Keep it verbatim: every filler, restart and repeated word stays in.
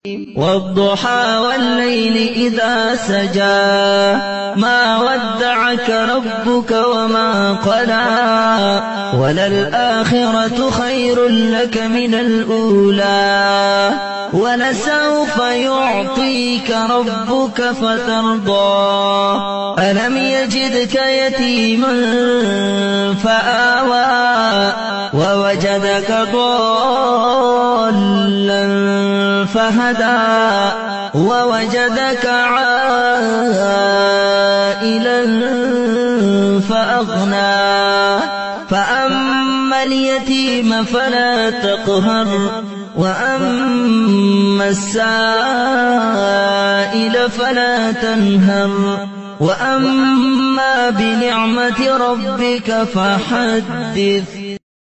والضحى والليل إذا سجى ما ودعك ربك وما قلى وللآخرة خير لك من الأولى ولسوف يعطيك ربك فترضى ألم يجدك يتيما فآوى ووجدك ضالا فهدى ووجدك عائلا فأغنى فأما اليتيم فلا تقهر وأما السائل فلا تنهر وأما بنعمة ربك فحدث